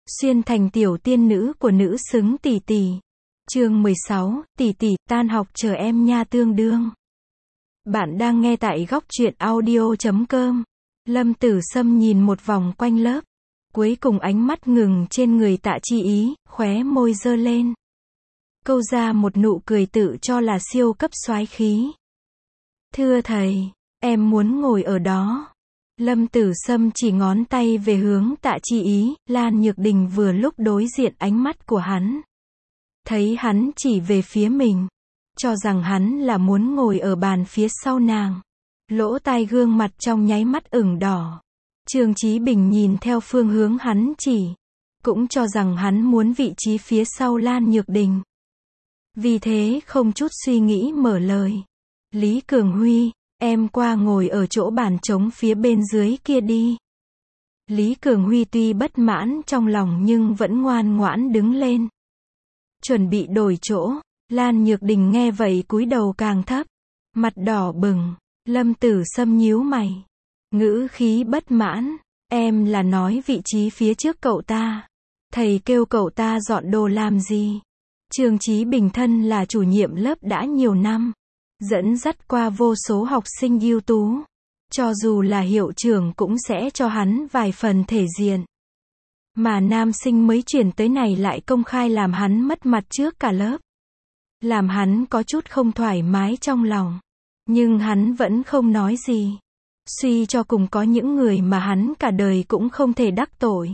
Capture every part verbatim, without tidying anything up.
Xuyên thành tiểu tiên nữ của nữ xứng tỷ tỷ. Chương mười sáu, tỷ tỷ, tan học chờ em nha tương đương. Bạn đang nghe tại góc truyện audio chấm com. Lâm Tử Sâm nhìn một vòng quanh lớp. Cuối cùng ánh mắt ngừng trên người Tạ Chi Ý, khóe môi giơ lên. Câu ra một nụ cười tự cho là siêu cấp soái khí. Thưa thầy, em muốn ngồi ở đó. Lâm Tử Sâm chỉ ngón tay về hướng Tạ Chi Ý, Lan Nhược Đình vừa lúc đối diện ánh mắt của hắn. Thấy hắn chỉ về phía mình, cho rằng hắn là muốn ngồi ở bàn phía sau nàng. Lỗ tai gương mặt trong nháy mắt ửng đỏ. Trương Chí Bình nhìn theo phương hướng hắn chỉ, cũng cho rằng hắn muốn vị trí phía sau Lan Nhược Đình. Vì thế không chút suy nghĩ mở lời. Lý Cường Huy, em qua ngồi ở chỗ bàn trống phía bên dưới kia đi. Lý Cường Huy tuy bất mãn trong lòng nhưng vẫn ngoan ngoãn đứng lên. Chuẩn bị đổi chỗ, Lan Nhược Đình nghe vậy cúi đầu càng thấp. Mặt đỏ bừng, Lâm Tử Sâm nhíu mày. Ngữ khí bất mãn, em là nói vị trí phía trước cậu ta. Thầy kêu cậu ta dọn đồ làm gì? Trương Chí Bình thân là chủ nhiệm lớp đã nhiều năm. Dẫn dắt qua vô số học sinh ưu tú. Cho dù là hiệu trưởng cũng sẽ cho hắn vài phần thể diện. Mà nam sinh mới chuyển tới này lại công khai làm hắn mất mặt trước cả lớp. Làm hắn có chút không thoải mái trong lòng. Nhưng hắn vẫn không nói gì. Suy cho cùng có những người mà hắn cả đời cũng không thể đắc tội.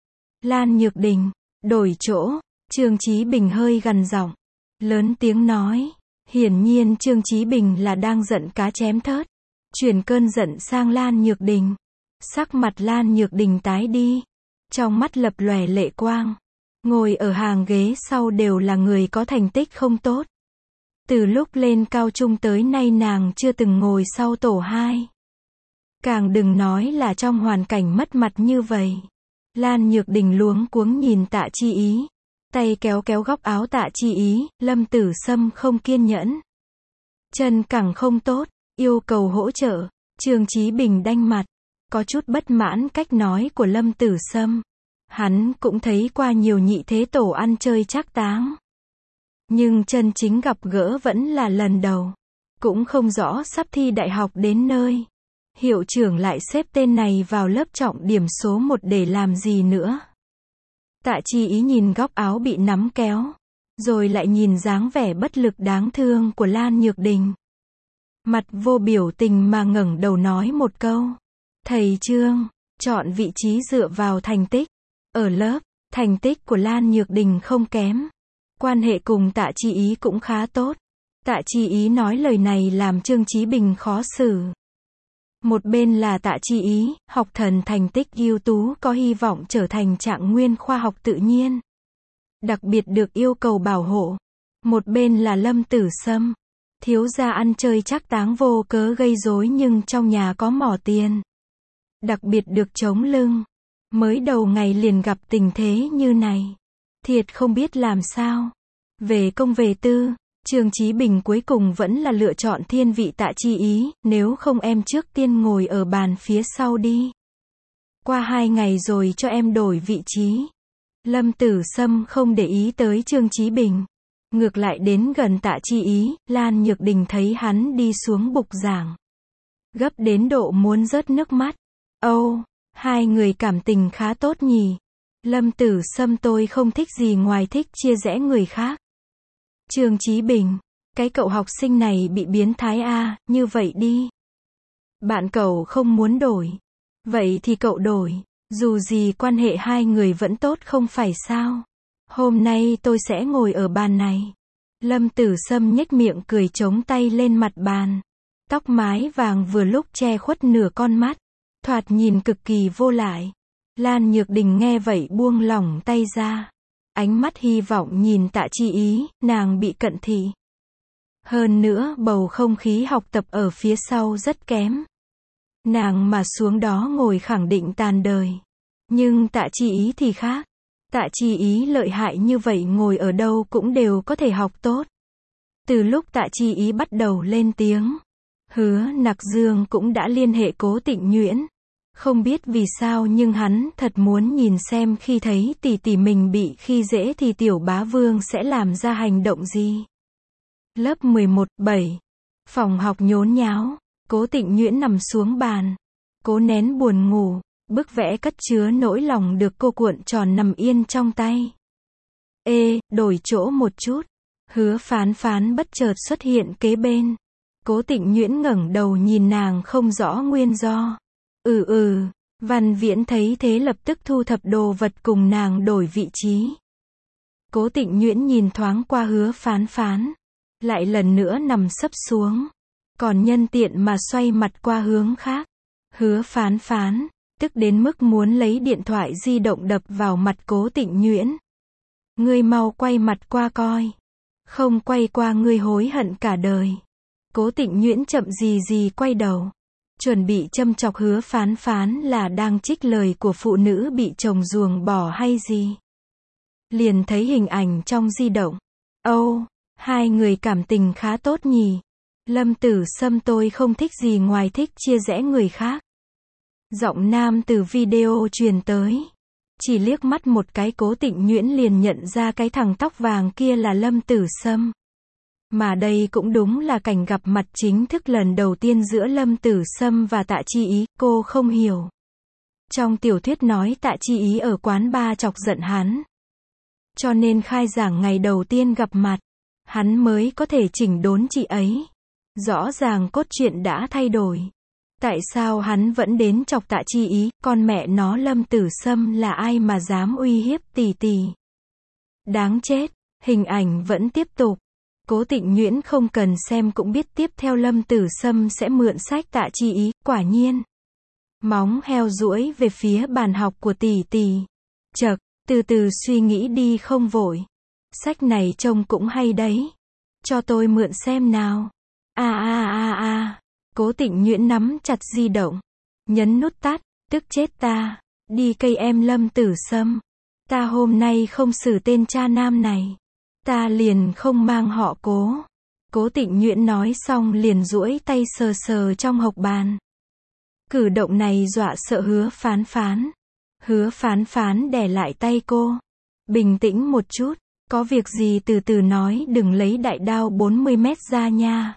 Lan Nhược Đình, đổi chỗ, Trương Chí Bình hơi gằn giọng, lớn tiếng nói. Hiển nhiên Trương Chí Bình là đang giận cá chém thớt. Chuyển cơn giận sang Lan Nhược Đình. Sắc mặt Lan Nhược Đình tái đi. Trong mắt lập lòe lệ quang. Ngồi ở hàng ghế sau đều là người có thành tích không tốt. Từ lúc lên cao trung tới nay nàng chưa từng ngồi sau tổ hai. Càng đừng nói là trong hoàn cảnh mất mặt như vậy. Lan Nhược Đình luống cuống nhìn Tạ Chi Ý. Tay kéo kéo góc áo Tạ Chi Ý, Lâm Tử Sâm không kiên nhẫn. Chân cẳng không tốt, yêu cầu hỗ trợ. Trương Chí Bình đanh mặt, có chút bất mãn cách nói của Lâm Tử Sâm. Hắn cũng thấy qua nhiều nhị thế tổ ăn chơi trác táng. Nhưng chân chính gặp gỡ vẫn là lần đầu. Cũng không rõ sắp thi đại học đến nơi. Hiệu trưởng lại xếp tên này vào lớp trọng điểm số một để làm gì nữa. Tạ Chi Ý nhìn góc áo bị nắm kéo. Rồi lại nhìn dáng vẻ bất lực đáng thương của Lan Nhược Đình. Mặt vô biểu tình mà ngẩng đầu nói một câu. Thầy Trương, chọn vị trí dựa vào thành tích. Ở lớp, thành tích của Lan Nhược Đình không kém. Quan hệ cùng Tạ Chi Ý cũng khá tốt. Tạ Chi Ý nói lời này làm Trương Chí Bình khó xử. Một bên là Tạ Chi Ý, học thần thành tích ưu tú có hy vọng trở thành trạng nguyên khoa học tự nhiên. Đặc biệt được yêu cầu bảo hộ. Một bên là Lâm Tử Sâm. Thiếu gia ăn chơi trác táng vô cớ gây rối nhưng trong nhà có mỏ tiền. Đặc biệt được chống lưng. Mới đầu ngày liền gặp tình thế như này. Thiệt không biết làm sao. Về công về tư, Trương Chí Bình cuối cùng vẫn là lựa chọn thiên vị Tạ Chi Ý, nếu không em trước tiên ngồi ở bàn phía sau đi. Qua hai ngày rồi cho em đổi vị trí. Lâm Tử Sâm không để ý tới Trương Chí Bình. Ngược lại đến gần Tạ Chi Ý, Lan Nhược Đình thấy hắn đi xuống bục giảng. Gấp đến độ muốn rớt nước mắt. Âu, oh, hai người cảm tình khá tốt nhỉ. Lâm Tử Sâm tôi không thích gì ngoài thích chia rẽ người khác. Trương Chí Bình, cái cậu học sinh này bị biến thái à, như vậy đi. Bạn cậu không muốn đổi. Vậy thì cậu đổi, dù gì quan hệ hai người vẫn tốt không phải sao. Hôm nay tôi sẽ ngồi ở bàn này. Lâm Tử Sâm nhếch miệng cười chống tay lên mặt bàn. Tóc mái vàng vừa lúc che khuất nửa con mắt. Thoạt nhìn cực kỳ vô lại. Lan Nhược Đình nghe vậy buông lỏng tay ra. Ánh mắt hy vọng nhìn Tạ Chi Ý, nàng bị cận thị. Hơn nữa bầu không khí học tập ở phía sau rất kém. Nàng mà xuống đó ngồi khẳng định tàn đời. Nhưng Tạ Chi Ý thì khác. Tạ Chi Ý lợi hại như vậy ngồi ở đâu cũng đều có thể học tốt. Từ lúc Tạ Chi Ý bắt đầu lên tiếng, Hứa Nặc Dương cũng đã liên hệ Cố Tịnh Nhuyễn. Không biết vì sao nhưng hắn thật muốn nhìn xem khi thấy tỷ tỷ mình bị khi dễ thì tiểu bá vương sẽ làm ra hành động gì. Lớp mười một, bảy. Phòng học nhốn nháo. Cố Tịnh Nhuyễn nằm xuống bàn. Cố nén buồn ngủ. Bức vẽ cất chứa nỗi lòng được cô cuộn tròn nằm yên trong tay. Ê, đổi chỗ một chút. Hứa Phán Phán bất chợt xuất hiện kế bên. Cố Tịnh Nhuyễn ngẩng đầu nhìn nàng không rõ nguyên do. Ừ ừ, Văn Viễn thấy thế lập tức thu thập đồ vật cùng nàng đổi vị trí. Cố Tịnh Nhuyễn nhìn thoáng qua Hứa Phán Phán. Lại lần nữa nằm sấp xuống. Còn nhân tiện mà xoay mặt qua hướng khác. Hứa Phán Phán, tức đến mức muốn lấy điện thoại di động đập vào mặt Cố Tịnh Nhuyễn. Ngươi mau quay mặt qua coi. Không quay qua ngươi hối hận cả đời. Cố Tịnh Nhuyễn chậm gì gì quay đầu. Chuẩn bị châm chọc Hứa Phán Phán là đang trích lời của phụ nữ bị chồng ruồng bỏ hay gì. Liền thấy hình ảnh trong di động. Âu, oh, hai người cảm tình khá tốt nhỉ. Lâm Tử Sâm tôi không thích gì ngoài thích chia rẽ người khác. Giọng nam từ video truyền tới. Chỉ liếc mắt một cái Cố Tịnh Nhuyễn liền nhận ra cái thằng tóc vàng kia là Lâm Tử Sâm. Mà đây cũng đúng là cảnh gặp mặt chính thức lần đầu tiên giữa Lâm Tử Sâm và Tạ Chi Ý, cô không hiểu. Trong tiểu thuyết nói Tạ Chi Ý ở quán bar chọc giận hắn. Cho nên khai giảng ngày đầu tiên gặp mặt, hắn mới có thể chỉnh đốn chị ấy. Rõ ràng cốt truyện đã thay đổi. Tại sao hắn vẫn đến chọc Tạ Chi Ý, con mẹ nó Lâm Tử Sâm là ai mà dám uy hiếp tỷ tỷ. Đáng chết, hình ảnh vẫn tiếp tục. Cố Tịnh Nhuyễn không cần xem cũng biết tiếp theo Lâm Tử Sâm sẽ mượn sách Tạ Chi Ý, quả nhiên. Móng heo duỗi về phía bàn học của tỷ tỷ. Chậc, từ từ suy nghĩ đi không vội. Sách này trông cũng hay đấy. Cho tôi mượn xem nào. A a a a. Cố Tịnh Nhuyễn nắm chặt di động. Nhấn nút tắt, tức chết ta. Đi cây em Lâm Tử Sâm. Ta hôm nay không xử tên cha nam này. Ta liền không mang họ Cố. Cố Tịnh Nhuyễn nói xong liền duỗi tay sờ sờ trong hộc bàn. Cử động này dọa sợ Hứa Phán Phán. Hứa Phán Phán đè lại tay cô. Bình tĩnh một chút. Có việc gì từ từ nói, đừng lấy đại đao bốn mươi mét ra nha.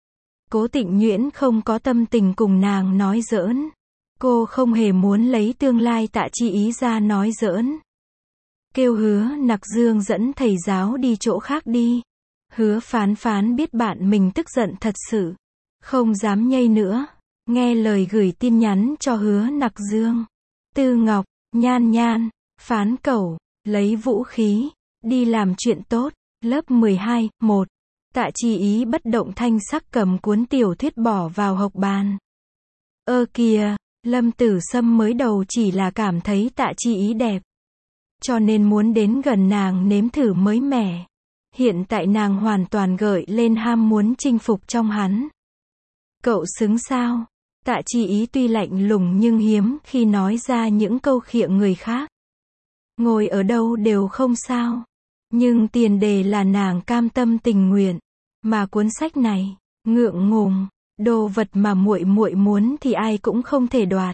Cố Tịnh Nhuyễn không có tâm tình cùng nàng nói giỡn. Cô không hề muốn lấy tương lai Tạ Chi Ý ra nói giỡn. Kêu Hứa Nặc Dương dẫn thầy giáo đi chỗ khác đi. Hứa Phán Phán biết bạn mình tức giận thật sự. Không dám nhây nữa. Nghe lời gửi tin nhắn cho Hứa Nặc Dương. Tư Ngọc, Nhan Nhan, Phán Cẩu, lấy vũ khí. Đi làm chuyện tốt. Lớp mười hai, một. Tạ Chi Ý bất động thanh sắc cầm cuốn tiểu thuyết bỏ vào hộc bàn. Ơ kìa, Lâm Tử Sâm mới đầu chỉ là cảm thấy Tạ Chi Ý đẹp. Cho nên muốn đến gần nàng nếm thử mới mẻ. Hiện tại nàng hoàn toàn gợi lên ham muốn chinh phục trong hắn. Cậu xứng sao? Tạ Chi Ý tuy lạnh lùng nhưng hiếm khi nói ra những câu khiệng người khác. Ngồi ở đâu đều không sao. Nhưng tiền đề là nàng cam tâm tình nguyện. Mà cuốn sách này, ngượng ngùng, đồ vật mà muội muội muốn thì ai cũng không thể đoạt.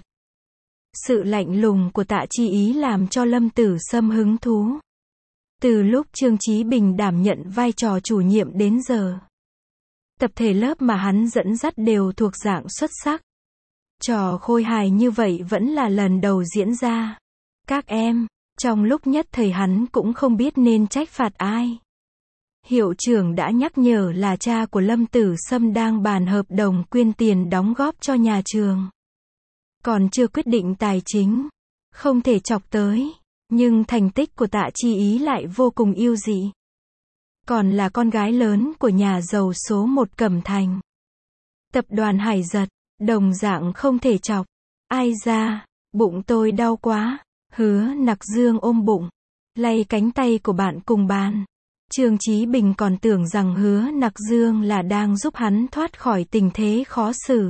Sự lạnh lùng của Tạ Chi Ý làm cho Lâm Tử Sâm hứng thú. Từ lúc Trương Chí Bình đảm nhận vai trò chủ nhiệm đến giờ, tập thể lớp mà hắn dẫn dắt đều thuộc dạng xuất sắc. Trò khôi hài như vậy vẫn là lần đầu diễn ra. Các em, trong lúc nhất thời hắn cũng không biết nên trách phạt ai. Hiệu trưởng đã nhắc nhở là cha của Lâm Tử Sâm đang bàn hợp đồng quyên tiền đóng góp cho nhà trường. Còn chưa quyết định tài chính. Không thể chọc tới. Nhưng thành tích của Tạ Chi Ý lại vô cùng yêu dị. Còn là con gái lớn của nhà giàu số một Cẩm Thành. Tập đoàn Hải Giật. Đồng dạng không thể chọc. Ai ra, bụng tôi đau quá. Hứa Nặc Dương ôm bụng. Lay cánh tay của bạn cùng bàn. Trương Chí Bình còn tưởng rằng Hứa Nặc Dương là đang giúp hắn thoát khỏi tình thế khó xử.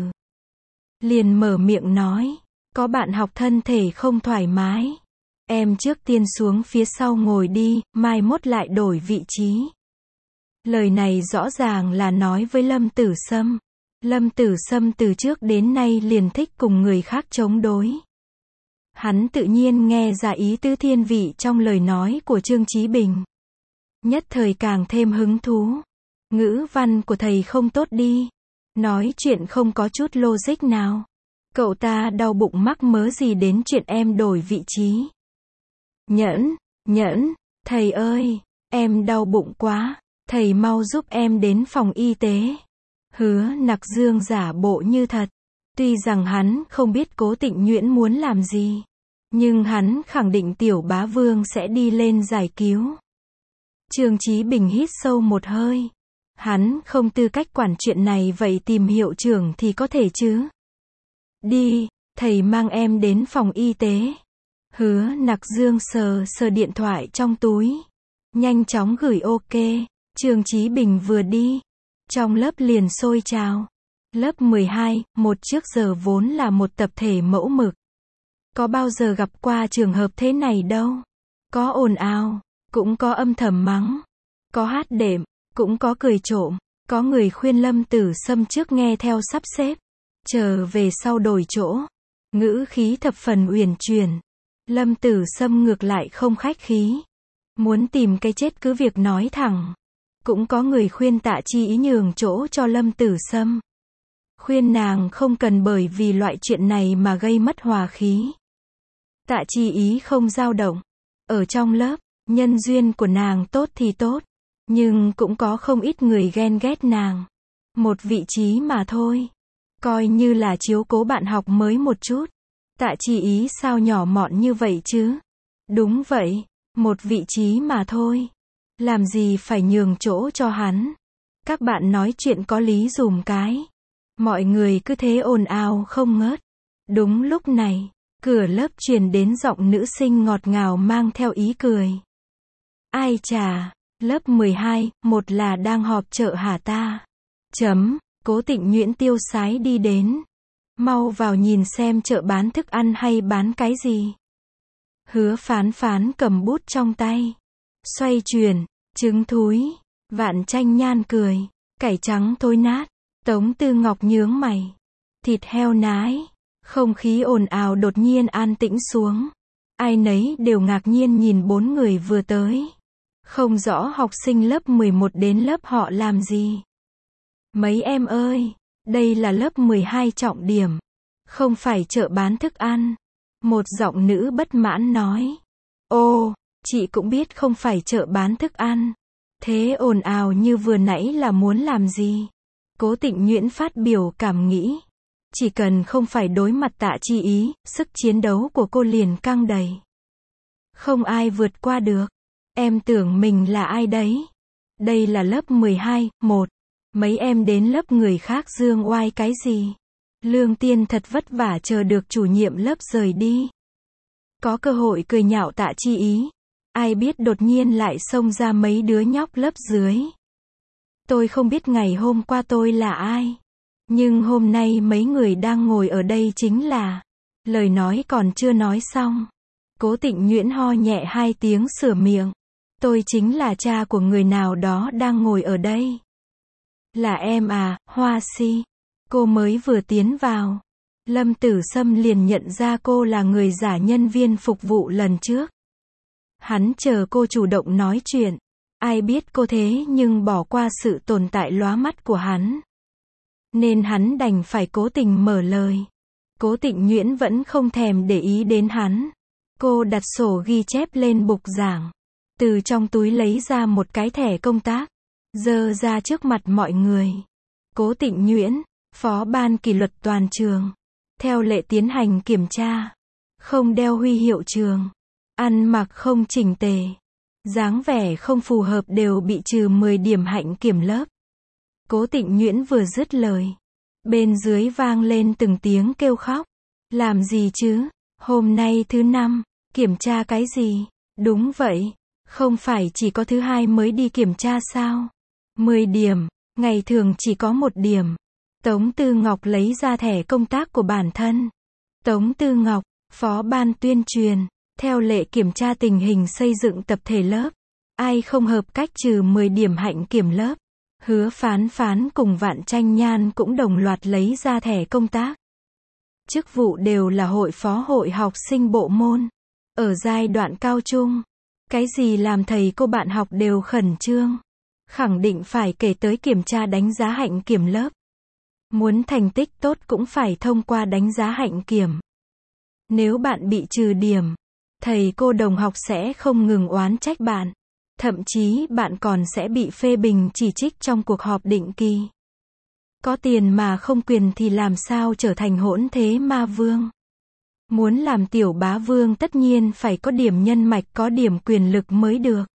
Liền mở miệng nói. Có bạn học thân thể không thoải mái. Em trước tiên xuống phía sau ngồi đi, mai mốt lại đổi vị trí. Lời này rõ ràng là nói với Lâm Tử Sâm. Lâm Tử Sâm từ trước đến nay liền thích cùng người khác chống đối. Hắn tự nhiên nghe ra ý tứ thiên vị trong lời nói của Trương Chí Bình. Nhất thời càng thêm hứng thú. Ngữ văn của thầy không tốt đi. Nói chuyện không có chút logic nào. Cậu ta đau bụng mắc mớ gì đến chuyện em đổi vị trí. Nhẫn, nhẫn, thầy ơi, em đau bụng quá, thầy mau giúp em đến phòng y tế. Hứa Nặc Dương giả bộ như thật. Tuy rằng hắn không biết Cố Tịnh Nhuyễn muốn làm gì, nhưng hắn khẳng định Tiểu Bá Vương sẽ đi lên giải cứu. Trương Chí Bình hít sâu một hơi. Hắn không tư cách quản chuyện này, vậy tìm hiệu trưởng thì có thể chứ. Đi, thầy mang em đến phòng y tế. Hứa Nặc Dương sờ sờ điện thoại trong túi. Nhanh chóng gửi ok. Trương Chí Bình vừa đi, trong lớp liền sôi trào. Lớp mười hai, một trước giờ vốn là một tập thể mẫu mực. Có bao giờ gặp qua trường hợp thế này đâu. Có ồn ào, cũng có âm thầm mắng. Có hát đệm, cũng có cười trộm. Có người khuyên Lâm Tử Sâm trước nghe theo sắp xếp, chờ về sau đổi chỗ. Ngữ khí thập phần uyển chuyển. Lâm Tử Sâm ngược lại không khách khí. Muốn tìm cái chết cứ việc nói thẳng. Cũng có người khuyên Tạ Chi Ý nhường chỗ cho Lâm Tử Sâm. Khuyên nàng không cần bởi vì loại chuyện này mà gây mất hòa khí. Tạ Chi Ý không dao động. Ở trong lớp, nhân duyên của nàng tốt thì tốt. Nhưng cũng có không ít người ghen ghét nàng. Một vị trí mà thôi. Coi như là chiếu cố bạn học mới một chút. Tạ Chi Ý sao nhỏ mọn như vậy chứ? Đúng vậy, một vị trí mà thôi. Làm gì phải nhường chỗ cho hắn? Các bạn nói chuyện có lý dùm cái. Mọi người cứ thế ồn ào không ngớt. Đúng lúc này, cửa lớp truyền đến giọng nữ sinh ngọt ngào mang theo ý cười. Ai chà, lớp mười hai, một là đang họp chợ hả ta? Chấm, Cố Tịnh Nhuyễn tiêu sái đi đến. Mau vào nhìn xem chợ bán thức ăn hay bán cái gì. Hứa Phán Phán cầm bút trong tay. Xoay chuyển, trứng thúi, Vạn Tranh Nhan cười, cải trắng thối nát, Tống Tư Ngọc nhướng mày. Thịt heo nái. Không khí ồn ào đột nhiên an tĩnh xuống. Ai nấy đều ngạc nhiên nhìn bốn người vừa tới. Không rõ học sinh lớp mười một đến lớp họ làm gì. Mấy em ơi, đây là lớp mười hai trọng điểm. Không phải chợ bán thức ăn. Một giọng nữ bất mãn nói. Ô, chị cũng biết không phải chợ bán thức ăn. Thế ồn ào như vừa nãy là muốn làm gì? Cố Tịnh Nhuyễn phát biểu cảm nghĩ. Chỉ cần không phải đối mặt Tạ Chi Ý, sức chiến đấu của cô liền căng đầy. Không ai vượt qua được. Em tưởng mình là ai đấy? Đây là lớp mười hai, một. Mấy em đến lớp người khác dương oai cái gì? Lương Tiên thật vất vả chờ được chủ nhiệm lớp rời đi. Có cơ hội cười nhạo Tạ Chi Ý. Ai biết đột nhiên lại xông ra mấy đứa nhóc lớp dưới. Tôi không biết ngày hôm qua tôi là ai. Nhưng hôm nay mấy người đang ngồi ở đây chính là. Lời nói còn chưa nói xong. Cố Tịnh Nhuyễn ho nhẹ hai tiếng sửa miệng. Tôi chính là cha của người nào đó đang ngồi ở đây. Là em à, Hoa Si. Cô mới vừa tiến vào. Lâm Tử Sâm liền nhận ra cô là người giả nhân viên phục vụ lần trước. Hắn chờ cô chủ động nói chuyện. Ai biết cô thế nhưng bỏ qua sự tồn tại lóa mắt của hắn. Nên hắn đành phải cố tình mở lời. Cố Tịnh Nhuyễn vẫn không thèm để ý đến hắn. Cô đặt sổ ghi chép lên bục giảng. Từ trong túi lấy ra một cái thẻ công tác. Giơ ra trước mặt mọi người. Cố Tịnh Nhuyễn, phó ban kỷ luật toàn trường. Theo lệ tiến hành kiểm tra. Không đeo huy hiệu trường. Ăn mặc không chỉnh tề. Dáng vẻ không phù hợp đều bị trừ mười điểm hạnh kiểm lớp. Cố Tịnh Nhuyễn vừa dứt lời. Bên dưới vang lên từng tiếng kêu khóc. Làm gì chứ? Hôm nay thứ năm. Kiểm tra cái gì? Đúng vậy. Không phải chỉ có thứ hai mới đi kiểm tra sao? mười điểm. Ngày thường chỉ có một điểm. Tống Tư Ngọc lấy ra thẻ công tác của bản thân. Tống Tư Ngọc, phó ban tuyên truyền. Theo lệ kiểm tra tình hình xây dựng tập thể lớp. Ai không hợp cách trừ mười điểm hạnh kiểm lớp. Hứa Phán Phán cùng Vạn Tranh Nhan cũng đồng loạt lấy ra thẻ công tác. Chức vụ đều là hội phó hội học sinh bộ môn. Ở giai đoạn cao trung, cái gì làm thầy cô bạn học đều khẩn trương. Khẳng định phải kể tới kiểm tra đánh giá hạnh kiểm lớp. Muốn thành tích tốt cũng phải thông qua đánh giá hạnh kiểm. Nếu bạn bị trừ điểm, thầy cô đồng học sẽ không ngừng oán trách bạn. Thậm chí bạn còn sẽ bị phê bình chỉ trích trong cuộc họp định kỳ. Có tiền mà không quyền thì làm sao trở thành hỗn thế ma vương. Muốn làm tiểu bá vương tất nhiên phải có điểm nhân mạch, có điểm quyền lực mới được.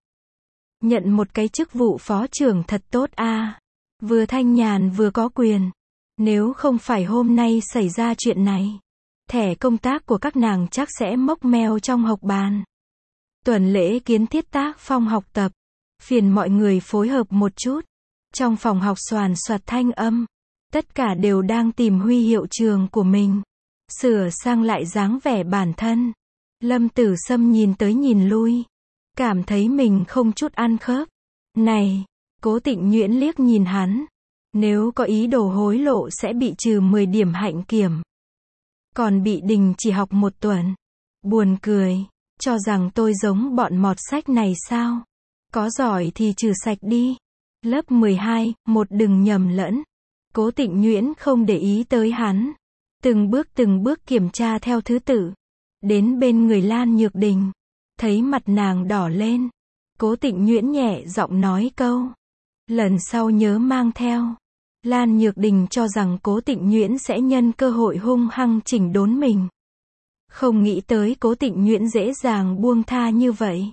Nhận một cái chức vụ phó trưởng thật tốt a. À. Vừa thanh nhàn vừa có quyền. Nếu không phải hôm nay xảy ra chuyện này, thẻ công tác của các nàng chắc sẽ mốc meo trong học bàn. Tuần lễ kiến thiết tác phong học tập. Phiền mọi người phối hợp một chút. Trong phòng học xoàn xoạt thanh âm. Tất cả đều đang tìm huy hiệu trường của mình. Sửa sang lại dáng vẻ bản thân. Lâm Tử Sâm nhìn tới nhìn lui. Cảm thấy mình không chút ăn khớp. Này, Cố Tịnh Nhuyễn liếc nhìn hắn. Nếu có ý đồ hối lộ sẽ bị trừ mười điểm hạnh kiểm. Còn bị đình chỉ học một tuần. Buồn cười. Cho rằng tôi giống bọn mọt sách này sao? Có giỏi thì trừ sạch đi. Lớp mười hai, một đừng nhầm lẫn. Cố Tịnh Nhuyễn không để ý tới hắn. Từng bước từng bước kiểm tra theo thứ tự. Đến bên người Lan Nhược Đình. Thấy mặt nàng đỏ lên. Cố Tịnh Nhuyễn nhẹ giọng nói câu. Lần sau nhớ mang theo. Lan Nhược Đình cho rằng Cố Tịnh Nhuyễn sẽ nhân cơ hội hung hăng chỉnh đốn mình. Không nghĩ tới Cố Tịnh Nhuyễn dễ dàng buông tha như vậy.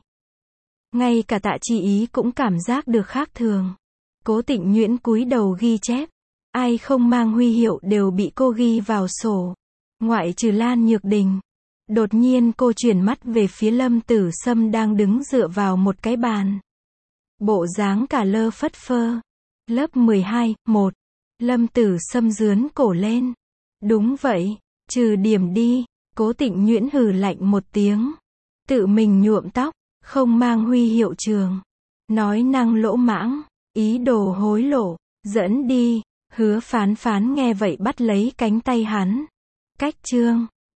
Ngay cả Tạ Chi Ý cũng cảm giác được khác thường. Cố Tịnh Nhuyễn cúi đầu ghi chép. Ai không mang huy hiệu đều bị cô ghi vào sổ. Ngoại trừ Lan Nhược Đình. Đột nhiên cô chuyển mắt về phía Lâm Tử Sâm đang đứng dựa vào một cái bàn. Bộ dáng cả lơ phất phơ. Lớp mười hai, một. Lâm Tử Sâm rướn cổ lên. Đúng vậy, trừ điểm đi. Cố Tịnh Nhuyễn hừ lạnh một tiếng. Tự mình nhuộm tóc, không mang huy hiệu trường. Nói năng lỗ mãng, ý đồ hối lộ, dẫn đi. Hứa Phán Phán nghe vậy bắt lấy cánh tay hắn. Cách chương.